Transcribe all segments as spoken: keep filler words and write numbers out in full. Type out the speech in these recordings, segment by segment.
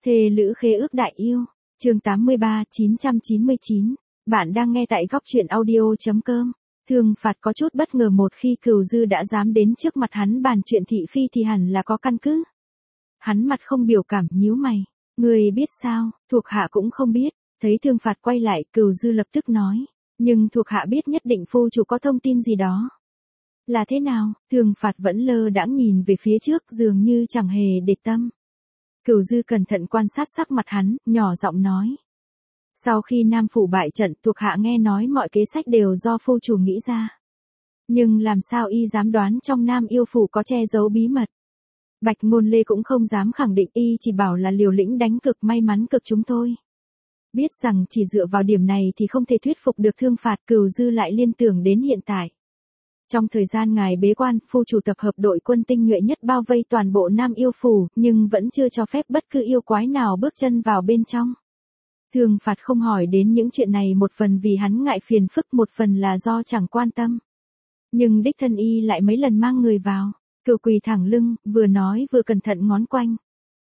Thề lữ khế ước đại yêu, chương tám mươi ba chín trăm chín mươi chín. Bạn đang nghe tại góc truyện audio chấm com. Thương Phạt có chút bất ngờ một khi Cửu Dư đã dám đến trước mặt hắn bàn chuyện thị phi thì hẳn là có căn cứ. Hắn mặt không biểu cảm nhíu mày. Người biết sao, thuộc hạ cũng không biết. Thấy Thương Phạt quay lại, Cửu Dư lập tức nói. Nhưng thuộc hạ biết nhất định phu chủ có thông tin gì đó. Là thế nào? Thương Phạt vẫn lơ đãng nhìn về phía trước dường như chẳng hề để tâm. Cửu Dư cẩn thận quan sát sắc mặt hắn, nhỏ giọng nói. Sau khi Nam Phủ bại trận, thuộc hạ nghe nói mọi kế sách đều do phu chủ nghĩ ra. Nhưng làm sao y dám đoán trong Nam Yêu Phủ có che giấu bí mật. Bạch Ngôn Lê cũng không dám khẳng định, y chỉ bảo là liều lĩnh đánh cực may mắn cực chúng tôi. Biết rằng chỉ dựa vào điểm này thì không thể thuyết phục được Thương Phạt, Cửu Dư lại liên tưởng đến hiện tại. Trong thời gian ngài bế quan, phu chủ tập hợp đội quân tinh nhuệ nhất bao vây toàn bộ Nam Yêu Phủ, nhưng vẫn chưa cho phép bất cứ yêu quái nào bước chân vào bên trong. Thương Phạt không hỏi đến những chuyện này một phần vì hắn ngại phiền phức, một phần là do chẳng quan tâm. Nhưng đích thân y lại mấy lần mang người vào, Cửu quỳ thẳng lưng, vừa nói vừa cẩn thận ngón quanh.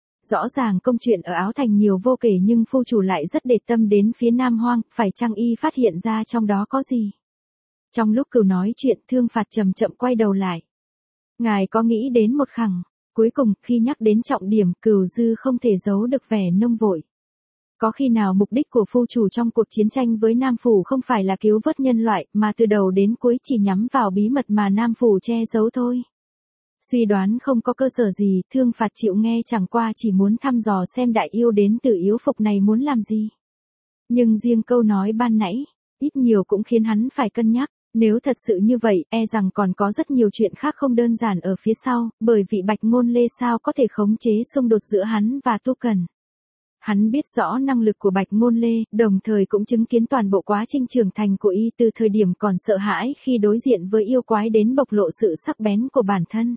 Rõ ràng công chuyện ở Áo Thành nhiều vô kể nhưng phu chủ lại rất để tâm đến phía Nam Hoang, phải chăng y phát hiện ra trong đó có gì? Trong lúc Cửu nói chuyện, Thương Phạt chậm chậm quay đầu lại. Ngài có nghĩ đến một khẳng, cuối cùng khi nhắc đến trọng điểm, Cửu Dư không thể giấu được vẻ nông vội. Có khi nào mục đích của phu chủ trong cuộc chiến tranh với Nam Phủ không phải là cứu vớt nhân loại, mà từ đầu đến cuối chỉ nhắm vào bí mật mà Nam Phủ che giấu thôi? Suy đoán không có cơ sở gì, Thương Phạt chịu nghe, chẳng qua chỉ muốn thăm dò xem đại yêu đến từ Yếu Phục này muốn làm gì. Nhưng riêng câu nói ban nãy, ít nhiều cũng khiến hắn phải cân nhắc. Nếu thật sự như vậy, e rằng còn có rất nhiều chuyện khác không đơn giản ở phía sau, bởi vì Bạch Ngôn Lê sao có thể khống chế xung đột giữa hắn và Tu Cần. Hắn biết rõ năng lực của Bạch Ngôn Lê, đồng thời cũng chứng kiến toàn bộ quá trình trưởng thành của y từ thời điểm còn sợ hãi khi đối diện với yêu quái đến bộc lộ sự sắc bén của bản thân.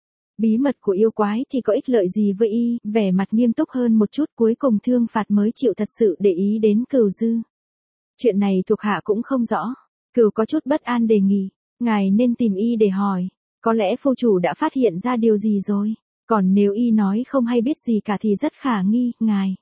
Bí mật của yêu quái thì có ích lợi gì với y, vẻ mặt nghiêm túc hơn một chút, cuối cùng Thương Phạt mới chịu thật sự để ý đến Cửu Dư. Chuyện này thuộc hạ cũng không rõ. Cửu có chút bất an đề nghị, ngài nên tìm y để hỏi, có lẽ phu chủ đã phát hiện ra điều gì rồi, còn nếu y nói không hay biết gì cả thì rất khả nghi, ngài.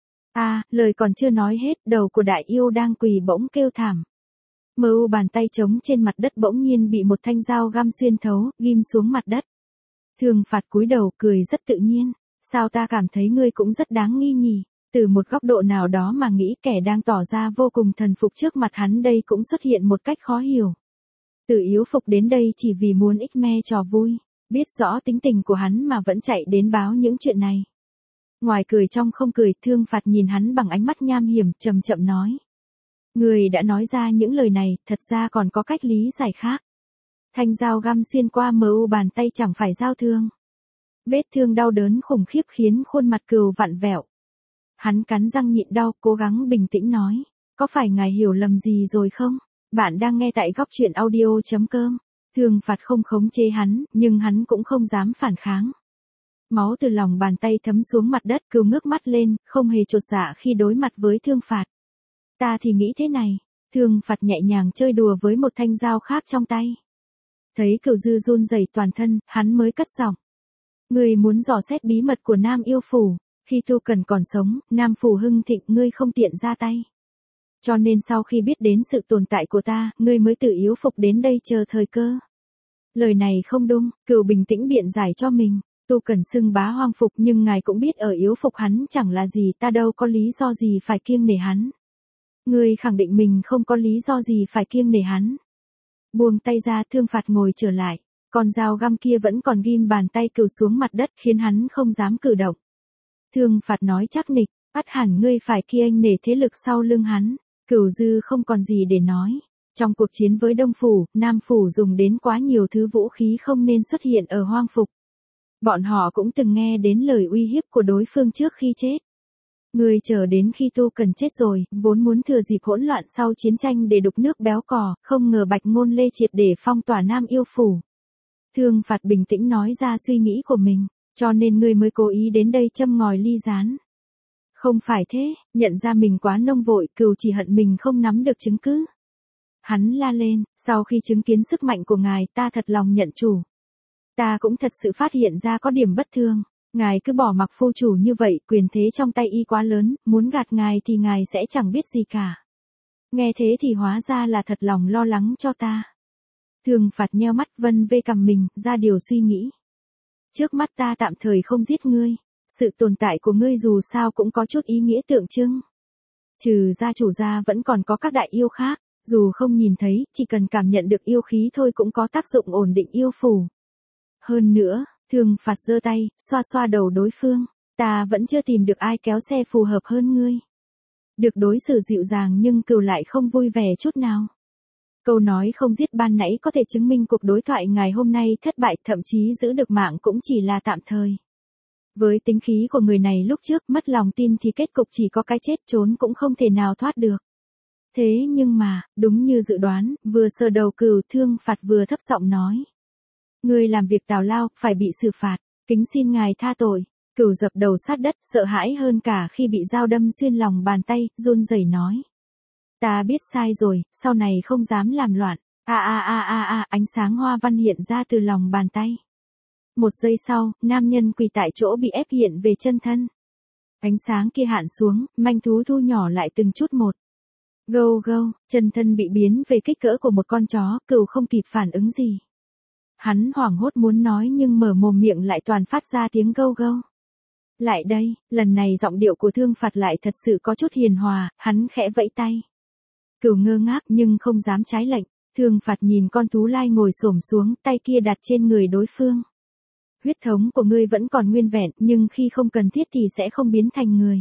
À, lời còn chưa nói hết, đầu của đại yêu đang quỳ bỗng kêu thảm. Mơ u bàn tay trống trên mặt đất bỗng nhiên bị một thanh dao găm xuyên thấu, ghim xuống mặt đất. Thương Phạt cúi đầu cười rất tự nhiên, sao ta cảm thấy ngươi cũng rất đáng nghi nhỉ? Từ một góc độ nào đó mà nghĩ kẻ đang tỏ ra vô cùng thần phục trước mặt hắn đây cũng xuất hiện một cách khó hiểu. Từ Yếu Phục đến đây chỉ vì muốn ích me trò vui, biết rõ tính tình của hắn mà vẫn chạy đến báo những chuyện này. Ngoài cười trong không cười, Thương Phạt nhìn hắn bằng ánh mắt nham hiểm, chậm chậm nói. Người đã nói ra những lời này, thật ra còn có cách lý giải khác. Thanh dao găm xuyên qua mờ u bàn tay chẳng phải dao thương. Vết thương đau đớn khủng khiếp khiến khuôn mặt Cửu vặn vẹo. Hắn cắn răng nhịn đau, cố gắng bình tĩnh nói. Có phải ngài hiểu lầm gì rồi không? Bạn đang nghe tại góc truyện audio chấm com. Thương Phạt không khống chế hắn, nhưng hắn cũng không dám phản kháng. Máu từ lòng bàn tay thấm xuống mặt đất, Cửu ngước mắt lên, không hề chột dạ khi đối mặt với Thương Phạt. Ta thì nghĩ thế này. Thương Phạt nhẹ nhàng chơi đùa với một thanh dao khác trong tay. Thấy Cửu Dư run rẩy toàn thân, hắn mới cất giọng. Ngươi muốn dò xét bí mật của Nam Yêu Phủ. Khi Tu Cần còn sống, Nam Phủ hưng thịnh, ngươi không tiện ra tay. Cho nên sau khi biết đến sự tồn tại của ta, ngươi mới tự Yếu Phục đến đây chờ thời cơ. Lời này không đúng, Cửu bình tĩnh biện giải cho mình. Tu Cần xưng bá Hoang Phục, nhưng ngài cũng biết ở Yếu Phục hắn chẳng là gì, ta đâu có lý do gì phải kiêng nể hắn. Ngươi khẳng định mình không có lý do gì phải kiêng nể hắn. Buông tay ra, Thương Phạt ngồi trở lại. Con dao găm kia vẫn còn ghim bàn tay Cửu xuống mặt đất khiến hắn không dám cử động. Thương Phạt nói chắc nịch, ắt hẳn ngươi phải kiêng nể thế lực sau lưng hắn. Cửu Dư không còn gì để nói. Trong cuộc chiến với Đông Phủ, Nam Phủ dùng đến quá nhiều thứ vũ khí không nên xuất hiện ở Hoang Phục. Bọn họ cũng từng nghe đến lời uy hiếp của đối phương trước khi chết. Ngươi chờ đến khi Tu Cần chết rồi, vốn muốn thừa dịp hỗn loạn sau chiến tranh để đục nước béo cò, không ngờ Bạch Ngôn Lê triệt để phong tỏa Nam Yêu Phủ. Thương Phạt bình tĩnh nói ra suy nghĩ của mình. Cho nên ngươi mới cố ý đến đây châm ngòi ly gián. Không phải thế, nhận ra mình quá nông vội, Cửu chỉ hận mình không nắm được chứng cứ. Hắn la lên, sau khi chứng kiến sức mạnh của ngài, ta thật lòng nhận chủ. Ta cũng thật sự phát hiện ra có điểm bất thường. Ngài cứ bỏ mặc phu chủ như vậy, quyền thế trong tay y quá lớn, muốn gạt ngài thì ngài sẽ chẳng biết gì cả. Nghe thế thì hóa ra là thật lòng lo lắng cho ta. Thương Phạt nheo mắt vân vê cằm mình, ra điều suy nghĩ. Trước mắt ta tạm thời không giết ngươi. Sự tồn tại của ngươi dù sao cũng có chút ý nghĩa tượng trưng. Trừ gia chủ gia vẫn còn có các đại yêu khác, dù không nhìn thấy, chỉ cần cảm nhận được yêu khí thôi cũng có tác dụng ổn định yêu phủ. Hơn nữa, Thương Phạt giơ tay, xoa xoa đầu đối phương, ta vẫn chưa tìm được ai kéo xe phù hợp hơn ngươi. Được đối xử dịu dàng nhưng Cửu lại không vui vẻ chút nào. Câu nói không giết ban nãy có thể chứng minh cuộc đối thoại ngày hôm nay thất bại, thậm chí giữ được mạng cũng chỉ là tạm thời. Với tính khí của người này lúc trước mất lòng tin thì kết cục chỉ có cái chết, trốn cũng không thể nào thoát được. Thế nhưng mà, đúng như dự đoán, vừa sờ đầu Cửu, Thương Phạt vừa thấp giọng nói. Ngươi làm việc tào lao, phải bị xử phạt, kính xin ngài tha tội. Cửu dập đầu sát đất, sợ hãi hơn cả khi bị dao đâm xuyên lòng bàn tay, run rẩy nói. Ta biết sai rồi, sau này không dám làm loạn. A a a a a, ánh sáng hoa văn hiện ra từ lòng bàn tay. Một giây sau, nam nhân quỳ tại chỗ bị ép hiện về chân thân. Ánh sáng kia hạn xuống, manh thú thu nhỏ lại từng chút một. Gâu gâu, chân thân bị biến về kích cỡ của một con chó, Cửu không kịp phản ứng gì. Hắn hoảng hốt muốn nói nhưng mở mồm miệng lại toàn phát ra tiếng gâu gâu. Lại đây, lần này giọng điệu của Thương Phạt lại thật sự có chút hiền hòa, hắn khẽ vẫy tay. Cửu ngơ ngác nhưng không dám trái lệnh, Thương Phạt nhìn con thú lai ngồi xổm xuống, tay kia đặt trên người đối phương. Huyết thống của ngươi vẫn còn nguyên vẹn, nhưng khi không cần thiết thì sẽ không biến thành người.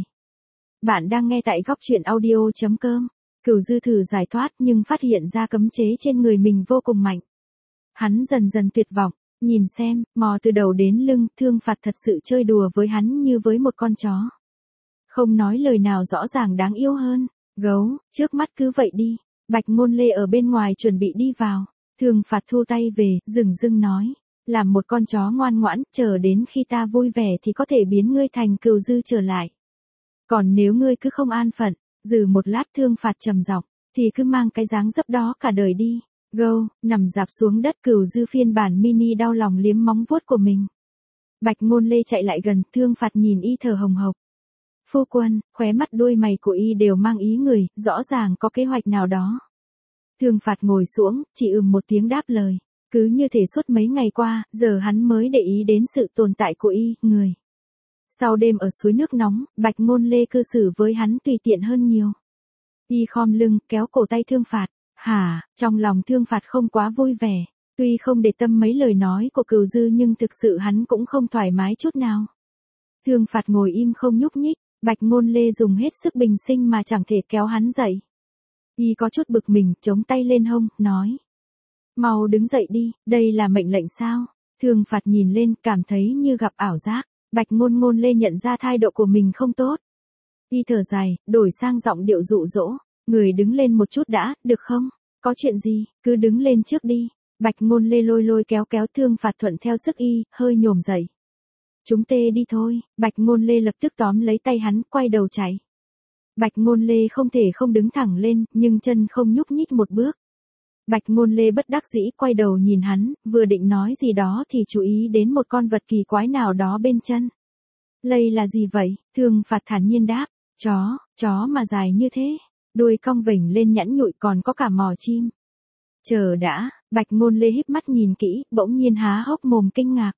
Bạn đang nghe tại góc truyện audio chấm com. Cửu dư thử giải thoát nhưng phát hiện ra cấm chế trên người mình vô cùng mạnh. Hắn dần dần tuyệt vọng, nhìn xem, mò từ đầu đến lưng, Thương Phạt thật sự chơi đùa với hắn như với một con chó. Không nói lời nào rõ ràng đáng yêu hơn. Gấu, trước mắt cứ vậy đi. Bạch Ngôn Lê ở bên ngoài chuẩn bị đi vào. Thương Phạt thu tay về, dửng dưng nói. Làm một con chó ngoan ngoãn, chờ đến khi ta vui vẻ thì có thể biến ngươi thành Cửu dư trở lại. Còn nếu ngươi cứ không an phận, dừ một lát Thương Phạt trầm giọng, thì cứ mang cái dáng dấp đó cả đời đi. Gâu, nằm dạp xuống đất, Cửu dư phiên bản mini đau lòng liếm móng vuốt của mình. Bạch Ngôn Lê chạy lại gần, Thương Phạt nhìn y thở hồng hộc. Phu quân, khóe mắt đuôi mày của y đều mang ý người, rõ ràng có kế hoạch nào đó. Thương Phạt ngồi xuống, chỉ ừm một tiếng đáp lời. Cứ như thể suốt mấy ngày qua, giờ hắn mới để ý đến sự tồn tại của y, người. Sau đêm ở suối nước nóng, Bạch Ngôn Lê cư xử với hắn tùy tiện hơn nhiều. Y khom lưng, kéo cổ tay Thương Phạt. Hả, trong lòng Thương Phạt không quá vui vẻ. Tuy không để tâm mấy lời nói của Cửu dư nhưng thực sự hắn cũng không thoải mái chút nào. Thương Phạt ngồi im không nhúc nhích, Bạch Ngôn Lê dùng hết sức bình sinh mà chẳng thể kéo hắn dậy. Y có chút bực mình, chống tay lên hông, nói. Mau đứng dậy đi, đây là mệnh lệnh sao? Thương Phạt nhìn lên, cảm thấy như gặp ảo giác. Bạch Ngôn Ngôn Lê nhận ra thái độ của mình không tốt. Y thở dài, đổi sang giọng điệu dụ dỗ. Người đứng lên một chút đã, được không? Có chuyện gì, cứ đứng lên trước đi. Bạch Ngôn Lê lôi lôi kéo kéo Thương Phạt thuận theo sức y, hơi nhổm dậy. Chúng tê đi thôi. Bạch Ngôn Lê lập tức tóm lấy tay hắn, quay đầu chạy. Bạch Ngôn Lê không thể không đứng thẳng lên, nhưng chân không nhúc nhích một bước. Bạch Ngôn Lê bất đắc dĩ quay đầu nhìn hắn, vừa định nói gì đó thì chú ý đến một con vật kỳ quái nào đó bên chân. Lây là gì vậy? Thương Phạt thản nhiên đáp. Chó, chó mà dài như thế. Đuôi cong vểnh lên nhẵn nhụi, còn có cả mỏ chim. Chờ đã, Bạch Ngôn Lê híp mắt nhìn kỹ, bỗng nhiên há hốc mồm kinh ngạc.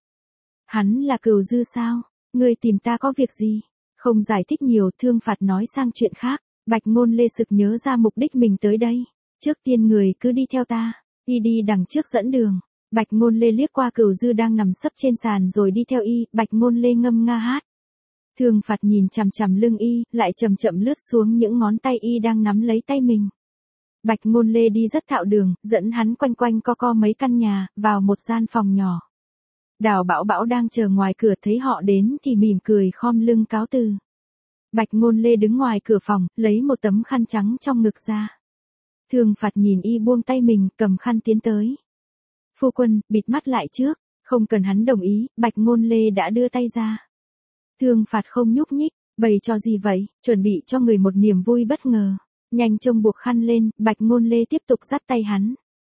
Hắn là Cửu dư sao? Ngươi tìm ta có việc gì? Không giải thích nhiều, Thương Phạt nói sang chuyện khác. Bạch Ngôn Lê sực nhớ ra mục đích mình tới đây. Trước tiên người cứ đi theo ta. Y đi đằng trước dẫn đường. Bạch Ngôn Lê liếc qua Cửu dư đang nằm sấp trên sàn rồi đi theo y. Bạch Ngôn Lê ngâm nga hát. Thương Phạt nhìn chằm chằm lưng y, lại chậm chậm lướt xuống những ngón tay y đang nắm lấy tay mình. Bạch Ngôn Lê đi rất thạo đường, dẫn hắn quanh quanh co co mấy căn nhà, vào một gian phòng nhỏ. Đào Bảo Bảo đang chờ ngoài cửa thấy họ đến thì mỉm cười khom lưng cáo từ. Bạch Ngôn Lê đứng ngoài cửa phòng, lấy một tấm khăn trắng trong ngực ra. Thương Phạt nhìn y buông tay mình, cầm khăn tiến tới. Phu quân, bịt mắt lại trước. Không cần hắn đồng ý, Bạch Ngôn Lê đã đưa tay ra. Thương Phạt không nhúc nhích, bày cho gì vậy, chuẩn bị cho người một niềm vui bất ngờ. Nhanh chông buộc khăn lên, Bạch Ngôn Lê tiếp tục dắt tay hắn.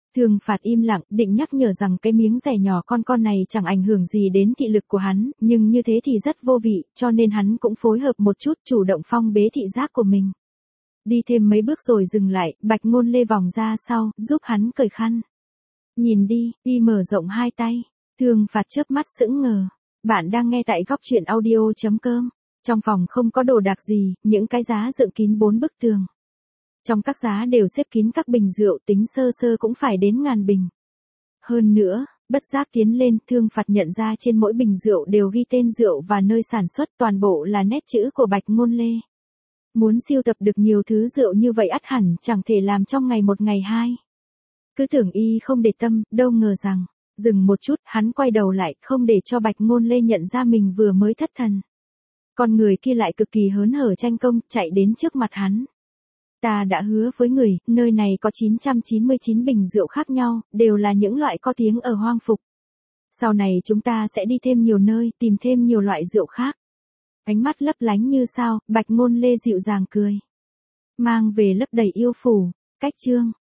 Thương Phạt im lặng, định nhắc nhở rằng cái miếng rẻ nhỏ con con này chẳng ảnh hưởng gì đến thị lực của hắn, nhưng như thế thì rất vô vị, cho nên hắn cũng phối hợp một chút, chủ động phong bế thị giác của mình. Đi thêm mấy bước rồi dừng lại, Bạch Ngôn Lê vòng ra sau, giúp hắn cởi khăn. Nhìn đi, y mở rộng hai tay. Thương Phạt chớp mắt sững ngờ. Bạn đang nghe tại góc truyện audio chấm com. Trong phòng không có đồ đạc gì, những cái giá dựng kín bốn bức tường. Trong các giá đều xếp kín các bình rượu, tính sơ sơ cũng phải đến ngàn bình. Hơn nữa, bất giác tiến lên, Thương Phạt nhận ra trên mỗi bình rượu đều ghi tên rượu và nơi sản xuất, toàn bộ là nét chữ của Bạch Ngôn Lê. Muốn sưu tập được nhiều thứ rượu như vậy ắt hẳn chẳng thể làm trong ngày một ngày hai. Cứ tưởng y không để tâm, đâu ngờ rằng, dừng một chút, hắn quay đầu lại, không để cho Bạch Ngôn Lê nhận ra mình vừa mới thất thần. Con người kia lại cực kỳ hớn hở tranh công, chạy đến trước mặt hắn. Ta đã hứa với người, nơi này có chín trăm chín mươi chín bình rượu khác nhau, đều là những loại có tiếng ở Hoang Phục. Sau này chúng ta sẽ đi thêm nhiều nơi, tìm thêm nhiều loại rượu khác. Ánh mắt lấp lánh như sao, Bạch Ngôn Lê dịu dàng cười. Mang về lấp đầy yêu phủ, cách chương.